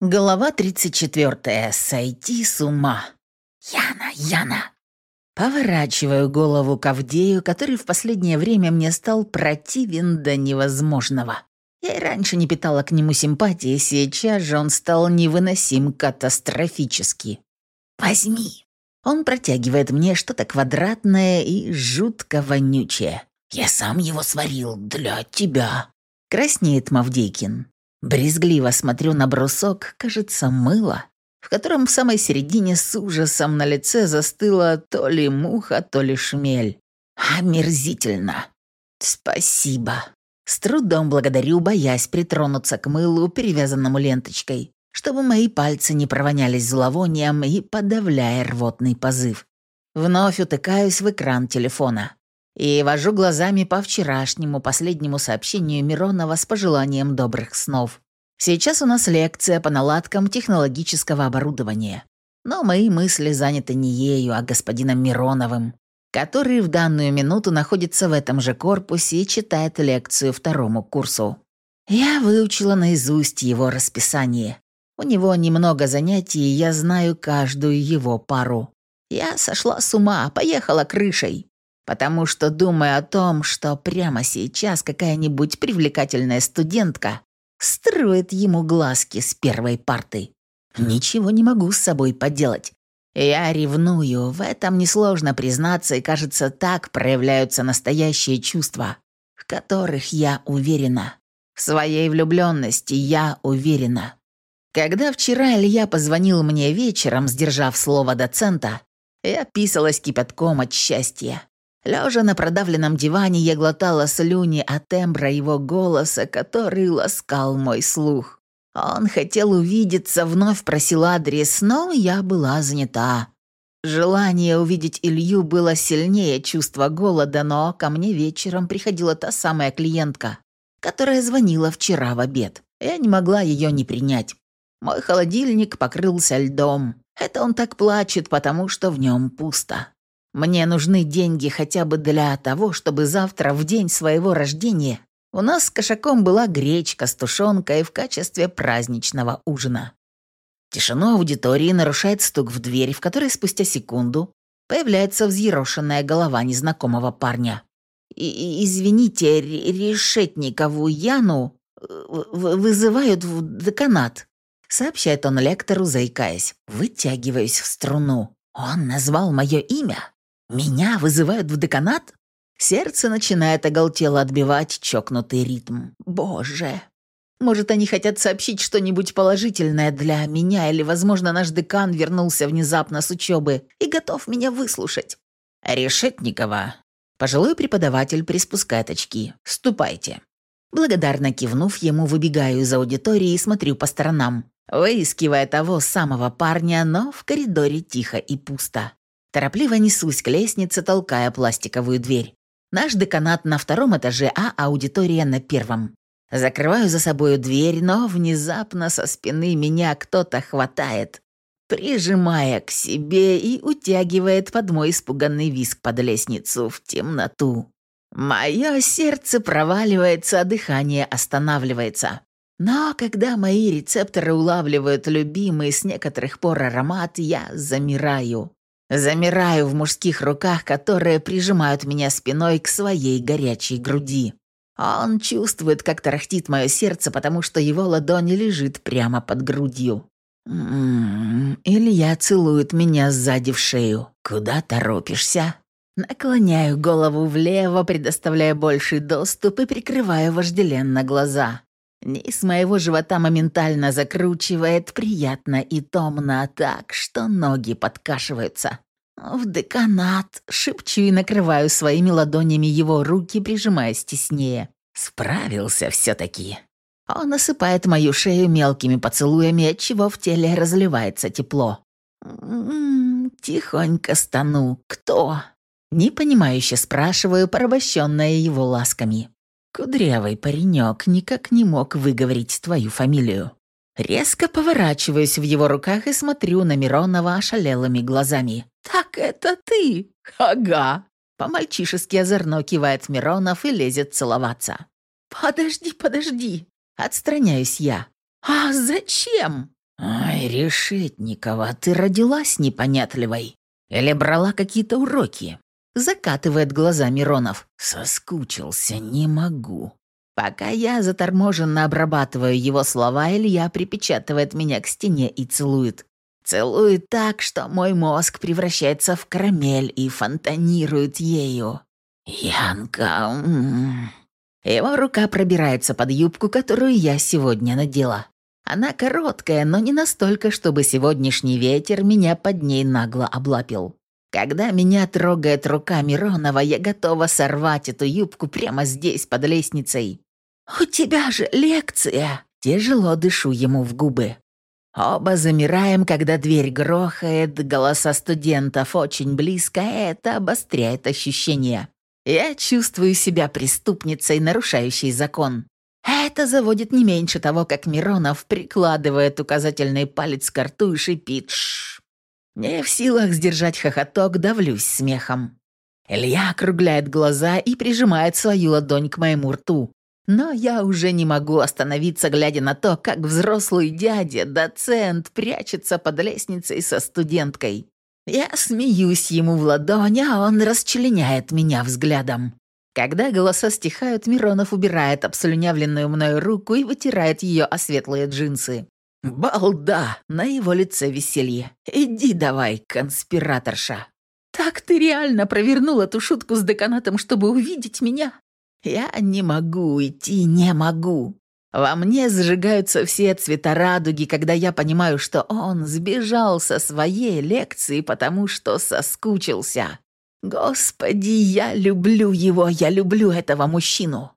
Глава 34. Сойти с ума. Яна. Поворачиваю голову к Авдею, который в последнее время мне стал противен до невозможного. Я и раньше не питала к нему симпатии, сейчас же он стал невыносим катастрофически. «Возьми». Он протягивает мне что-то квадратное и жутко вонючее. «Я сам его сварил для тебя», — краснеет Мавдейкин. Брезгливо смотрю на брусок, кажется, мыло, в котором в самой середине с ужасом на лице застыла то ли муха, то ли шмель. Омерзительно. Спасибо. С трудом благодарю, боясь притронуться к мылу, перевязанному ленточкой, чтобы мои пальцы не провонялись зловонием и подавляя рвотный позыв. Вновь утыкаюсь в экран телефона и вожу глазами по вчерашнему последнему сообщению Миронова с пожеланием добрых снов. Сейчас у нас лекция по наладкам технологического оборудования. Но мои мысли заняты не ею, а господином Мироновым, который в данную минуту находится в этом же корпусе и читает лекцию второму курсу. Я выучила наизусть его расписание. У него немного занятий, и я знаю каждую его пару. Я сошла с ума, поехала крышей. Потому что думаю о том, что прямо сейчас какая-нибудь привлекательная студентка строит ему глазки с первой парты. Ничего не могу с собой поделать. Я ревную, в этом несложно признаться, и, кажется, так проявляются настоящие чувства, в которых я уверена. В своей влюбленности я уверена. Когда вчера Илья позвонил мне вечером, сдержав слово доцента, я писалась кипятком от счастья. Лежа на продавленном диване, я глотала слюни от тембра его голоса, который ласкал мой слух. Он хотел увидеться, вновь просил адрес, но я была занята. Желание увидеть Илью было сильнее чувства голода, но ко мне вечером приходила та самая клиентка, которая звонила вчера в обед. Я не могла ее не принять. Мой холодильник покрылся льдом. Это он так плачет, потому что в нем пусто. Мне нужны деньги хотя бы для того, чтобы завтра, в день своего рождения, у нас с кошаком была гречка с тушенкой в качестве праздничного ужина. Тишину аудитории нарушает стук в дверь, в которой спустя секунду появляется взъерошенная голова незнакомого парня. «Извините, Решетникову Яну вызывают в деканат», — сообщает он лектору, заикаясь. Вытягиваюсь в струну. Он назвал мое имя? Меня вызывают в деканат? Сердце начинает оголтело отбивать чокнутый ритм. Боже! Может, они хотят сообщить что-нибудь положительное для меня, или, возможно, наш декан вернулся внезапно с учебы и готов меня выслушать. Решетникова. Пожилой преподаватель приспускает очки. Ступайте. Благодарно кивнув ему, выбегаю из аудитории и смотрю по сторонам, выискивая того самого парня, но в коридоре тихо и пусто. Торопливо несусь к лестнице, толкая пластиковую дверь. Наш деканат на втором этаже, а аудитория на первом. Закрываю за собою дверь, но внезапно со спины меня кто-то хватает, прижимая к себе и утягивает под мой испуганный визг под лестницу в темноту. Мое сердце проваливается, а дыхание останавливается. Но когда мои рецепторы улавливают любимый с некоторых пор аромат, я замираю. Замираю в мужских руках, которые прижимают меня спиной к своей горячей груди. Он чувствует, как тарахтит мое сердце, потому что его ладонь лежит прямо под грудью. Илья целует меня сзади в шею. «Куда торопишься?» Наклоняю голову влево, предоставляя больший доступ и прикрываю вожделенно глаза. Низ моего живота моментально закручивает, приятно и томно, так что ноги подкашиваются. «В деканат!» — шепчу и накрываю своими ладонями его руки, прижимаясь теснее. «Справился все-таки!» Он насыпает мою шею мелкими поцелуями, отчего в теле разливается тепло. Тихонько стану. «Кто?» Непонимающе спрашиваю, порабощенная его ласками. «Кудрявый паренек никак не мог выговорить твою фамилию». Резко поворачиваюсь в его руках и смотрю на Миронова ошалелыми глазами. «Так это ты?» «Ага». По-мальчишески озорно кивает Миронов и лезет целоваться. «Подожди». Отстраняюсь я. «А зачем?» Решетникова, ты родилась непонятливой? Или брала какие-то уроки?» Закатывает глаза Миронов. «Соскучился, не могу». Пока я заторможенно обрабатываю его слова, Илья припечатывает меня к стене и целует. Целует так, что мой мозг превращается в карамель и фонтанирует ею. «Янка...» Его рука пробирается под юбку, которую я сегодня надела. Она короткая, но не настолько, чтобы сегодняшний ветер меня под ней нагло облапил. Когда меня трогает рука Миронова, я готова сорвать эту юбку прямо здесь, под лестницей. «У тебя же лекция!» Тяжело дышу ему в губы. Оба замираем, когда дверь грохает, голоса студентов очень близко, это обостряет ощущения. Я чувствую себя преступницей, нарушающей закон. Это заводит не меньше того, как Миронов прикладывает указательный палец к рту и шипит «Шшш». Не в силах сдержать хохоток, давлюсь смехом. Илья округляет глаза и прижимает свою ладонь к моему рту. Но я уже не могу остановиться, глядя на то, как взрослый дядя, доцент, прячется под лестницей со студенткой. Я смеюсь ему в ладонь, а он расчленяет меня взглядом. Когда голоса стихают, Миронов убирает обслюнявленную мною руку и вытирает ее о светлые джинсы. «Балда!» — на его лице веселье. «Иди давай, конспираторша!» «Так ты реально провернул эту шутку с деканатом, чтобы увидеть меня?» «Я не могу уйти, не могу!» Во мне зажигаются все цвета радуги, когда я понимаю, что он сбежал со своей лекции, потому что соскучился. Господи, я люблю его, я люблю этого мужчину.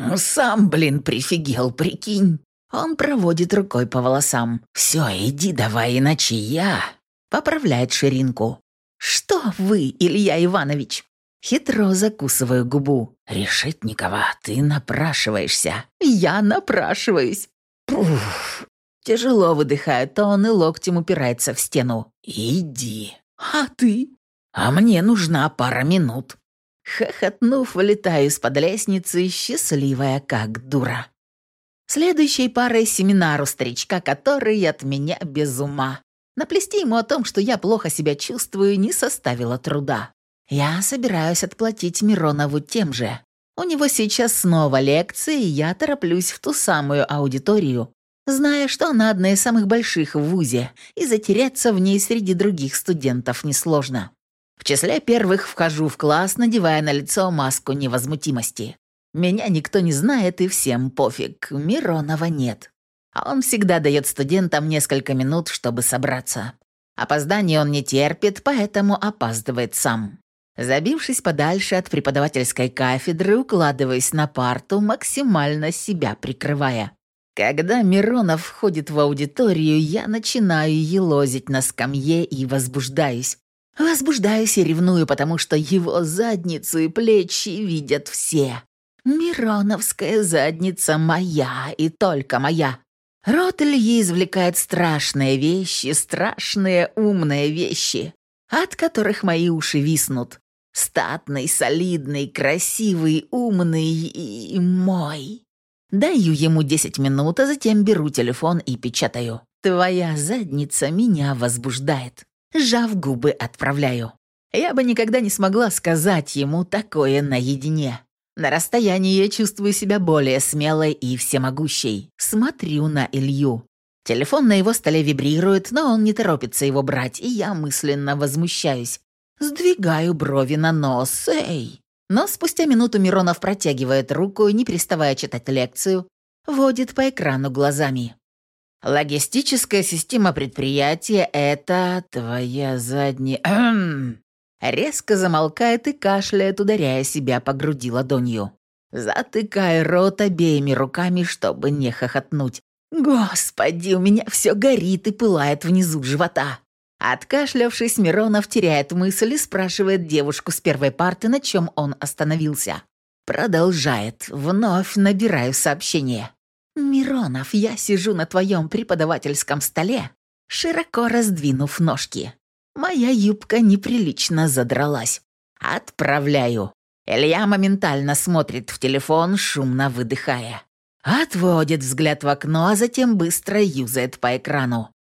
Сам, прифигел, прикинь. Он проводит рукой по волосам. «Все, иди давай, иначе я...» Поправляет ширинку. «Что вы, Илья Иванович?» Хитро закусываю губу. «Решетникова, ты напрашиваешься». «Я напрашиваюсь». Пуф. Тяжело выдыхает он и локтем упирается в стену. «Иди». «А ты?» «А мне нужна пара минут». Хохотнув, вылетаю из-под лестницы, счастливая как дура. Следующей парой семинар у старичка, который от меня без ума. Наплести ему о том, что я плохо себя чувствую, не составило труда. Я собираюсь отплатить Миронову тем же. У него сейчас снова лекции, и я тороплюсь в ту самую аудиторию, зная, что она одна из самых больших в вузе, и затеряться в ней среди других студентов несложно. В числе первых вхожу в класс, надевая на лицо маску невозмутимости. Меня никто не знает, и всем пофиг, Миронова нет. А он всегда дает студентам несколько минут, чтобы собраться. Опоздание он не терпит, поэтому опаздывает сам. Забившись подальше от преподавательской кафедры, укладываюсь на парту, максимально себя прикрывая. Когда Миронов входит в аудиторию, я начинаю елозить на скамье и возбуждаюсь. Возбуждаюсь и ревную, потому что его задницу и плечи видят все. Мироновская задница моя и только моя. Рот Ильи извлекает страшные вещи, страшные умные вещи, от которых мои уши виснут. Статный, солидный, красивый, умный и мой. Даю ему 10 минут, а затем беру телефон и печатаю. «Твоя задница меня возбуждает». Сжав губы, отправляю. Я бы никогда не смогла сказать ему такое наедине. На расстоянии я чувствую себя более смелой и всемогущей. Смотрю на Илью. Телефон на его столе вибрирует, но он не торопится его брать, и я мысленно возмущаюсь. Сдвигаю брови на нос. «Эй!» Но спустя минуту Миронов протягивает руку и, не переставая читать лекцию, водит по экрану глазами. «Логистическая система предприятия — это твоя задняя...» Резко замолкает и кашляет, ударяя себя по груди ладонью. Затыкая рот обеими руками, чтобы не хохотнуть. «Господи, у меня все горит и пылает внизу живота». Откашлявшись, Миронов теряет мысль и спрашивает девушку с первой парты, на чем он остановился. Продолжает. Вновь набираю сообщение. «Миронов, я сижу на твоем преподавательском столе, широко раздвинув ножки. Моя юбка неприлично задралась. Отправляю». Илья моментально смотрит в телефон, шумно выдыхая. Отводит взгляд в окно, а затем быстро юзает по экрану.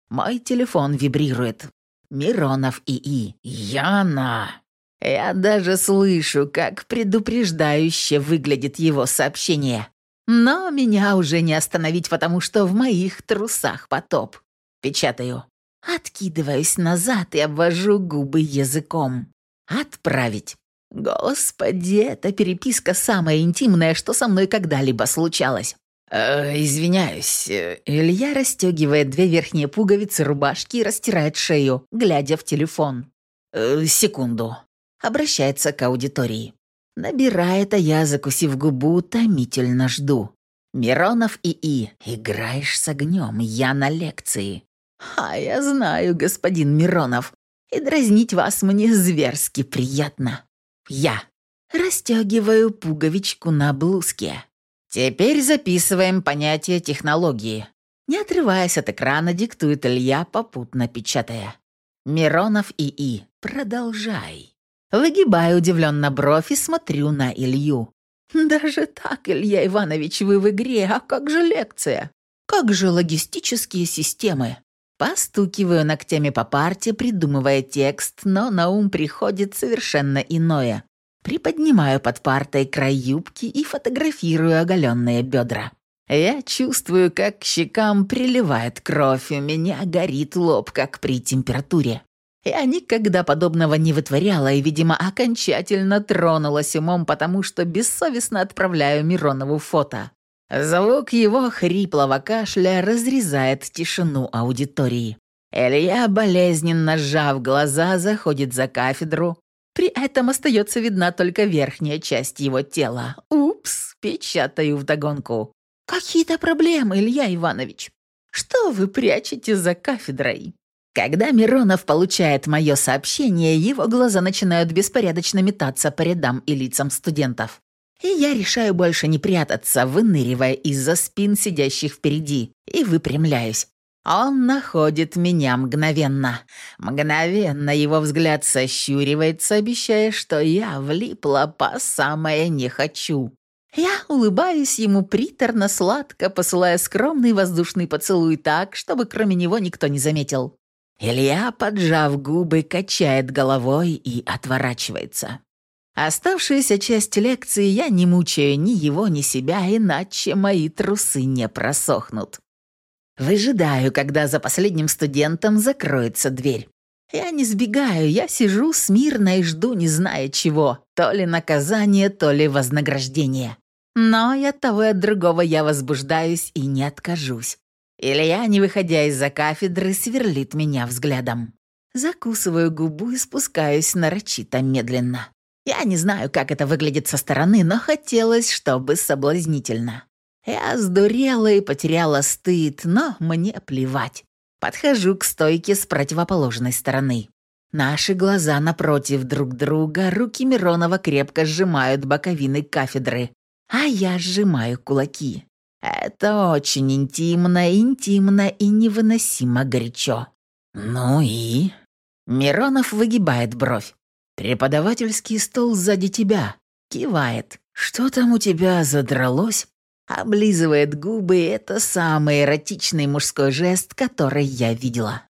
Мой телефон вибрирует. Миронов ИИ. Яна. Я даже слышу, как предупреждающе выглядит его сообщение. Но меня уже не остановить, потому что в моих трусах потоп. Печатаю. Откидываюсь назад и обвожу губы языком. Отправить. Господи, эта переписка самая интимная, что со мной когда-либо случалось. Извиняюсь. Илья расстегивает 2 верхние пуговицы рубашки и растирает шею, глядя в телефон. Секунду. Обращается к аудитории. Набирает, а я, закусив губу, томительно жду. Миронов ИИ. Играешь с огнем, я на лекции. Я знаю, господин Миронов. И дразнить вас мне зверски приятно. Я расстегиваю пуговичку на блузке. Теперь записываем понятие технологии. Не отрываясь от экрана, диктует Илья, попутно печатая. Миронов ИИ. Продолжай. Выгибаю удивленно бровь и смотрю на Илью. Даже так, Илья Иванович, вы в игре, а как же лекция? Как же логистические системы? Постукиваю ногтями по парте, придумывая текст, но на ум приходит совершенно иное. Приподнимаю под партой край юбки и фотографирую оголенные бедра. Я чувствую, как к щекам приливает кровь, у меня горит лоб, как при температуре. Я никогда подобного не вытворяла и, видимо, окончательно тронулась умом, потому что бессовестно отправляю Миронову фото. Звук его хриплого кашля разрезает тишину аудитории. Илья, болезненно сжав глаза, заходит за кафедру. При этом остается видна только верхняя часть его тела. Упс, печатаю вдогонку. Какие-то проблемы, Илья Иванович. Что вы прячете за кафедрой? Когда Миронов получает мое сообщение, его глаза начинают беспорядочно метаться по рядам и лицам студентов. И я решаю больше не прятаться, выныривая из-за спин сидящих впереди, и выпрямляюсь. Он находит меня мгновенно. Мгновенно его взгляд сощуривается, обещая, что я влипла по самое не хочу. Я улыбаюсь ему приторно-сладко, посылая скромный воздушный поцелуй так, чтобы кроме него никто не заметил. Илья, поджав губы, качает головой и отворачивается. Оставшуюся часть лекции я не мучаю ни его, ни себя, иначе мои трусы не просохнут. Выжидаю, когда за последним студентом закроется дверь. Я не сбегаю, я сижу смирно и жду, не зная чего, то ли наказание, то ли вознаграждение. Но и от того и от другого я возбуждаюсь и не откажусь. Илья, не выходя из-за кафедры, сверлит меня взглядом. Закусываю губу и спускаюсь нарочито медленно. Я не знаю, как это выглядит со стороны, но хотелось, чтобы соблазнительно. Я сдурела и потеряла стыд, но мне плевать. Подхожу к стойке с противоположной стороны. Наши глаза напротив друг друга, руки Миронова крепко сжимают боковины кафедры, а я сжимаю кулаки. Это очень интимно и невыносимо горячо. Ну и... Миронов выгибает бровь. «Преподавательский стол сзади тебя». Кивает. «Что там у тебя задралось?» Облизывает губы, это самый эротичный мужской жест, который я видела.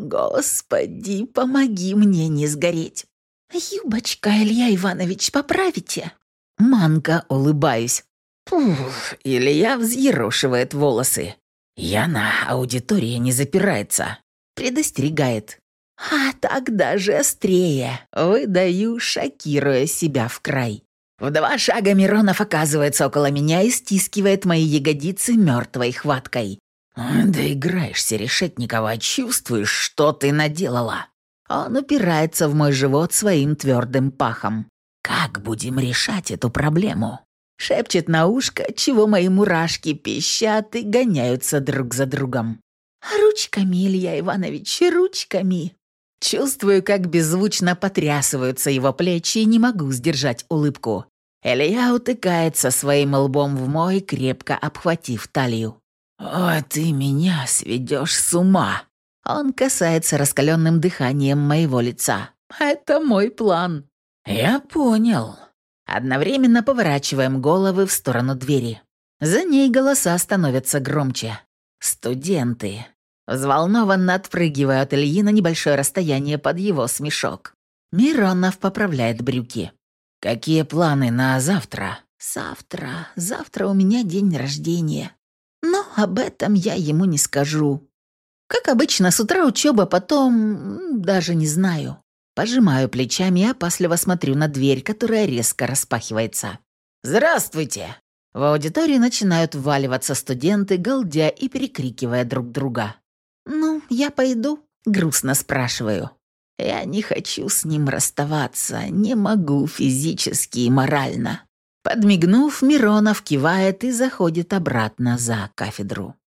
«Господи, помоги мне не сгореть!» «Юбочка, Илья Иванович, поправите?» Манка, улыбаюсь. Пух, Илья взъерошивает волосы. «Яна, аудитория не запирается», предостерегает. «А так даже острее», выдаю, шокируя себя в край. В 2 шага Миронов оказывается около меня и стискивает мои ягодицы мертвой хваткой. «Доиграешься, Решетникова, чувствуешь, что ты наделала?» Он упирается в мой живот своим твердым пахом. «Как будем решать эту проблему?» Шепчет на ушко, чего мои мурашки пищат и гоняются друг за другом. «Ручками, Илья Иванович, ручками!» Чувствую, как беззвучно потрясываются его плечи и не могу сдержать улыбку. Илья утыкается своим лбом в мой, крепко обхватив талию. «О, ты меня сведешь с ума!» Он касается раскаленным дыханием моего лица. «Это мой план». «Я понял». Одновременно поворачиваем головы в сторону двери. За ней голоса становятся громче. Студенты. Взволнованно отпрыгиваю от Ильи на небольшое расстояние под его смешок. Миронов поправляет брюки. «Какие планы на завтра?» «Завтра у меня день рождения. Но об этом я ему не скажу. Как обычно, с утра учеба, потом... даже не знаю». Пожимаю плечами и опасливо смотрю на дверь, которая резко распахивается. «Здравствуйте!» В аудитории начинают вваливаться студенты, галдя и перекрикивая друг друга. «Ну, я пойду?» — грустно спрашиваю. Я не хочу с ним расставаться, не могу физически и морально. Подмигнув, Миронов кивает и заходит обратно за кафедру.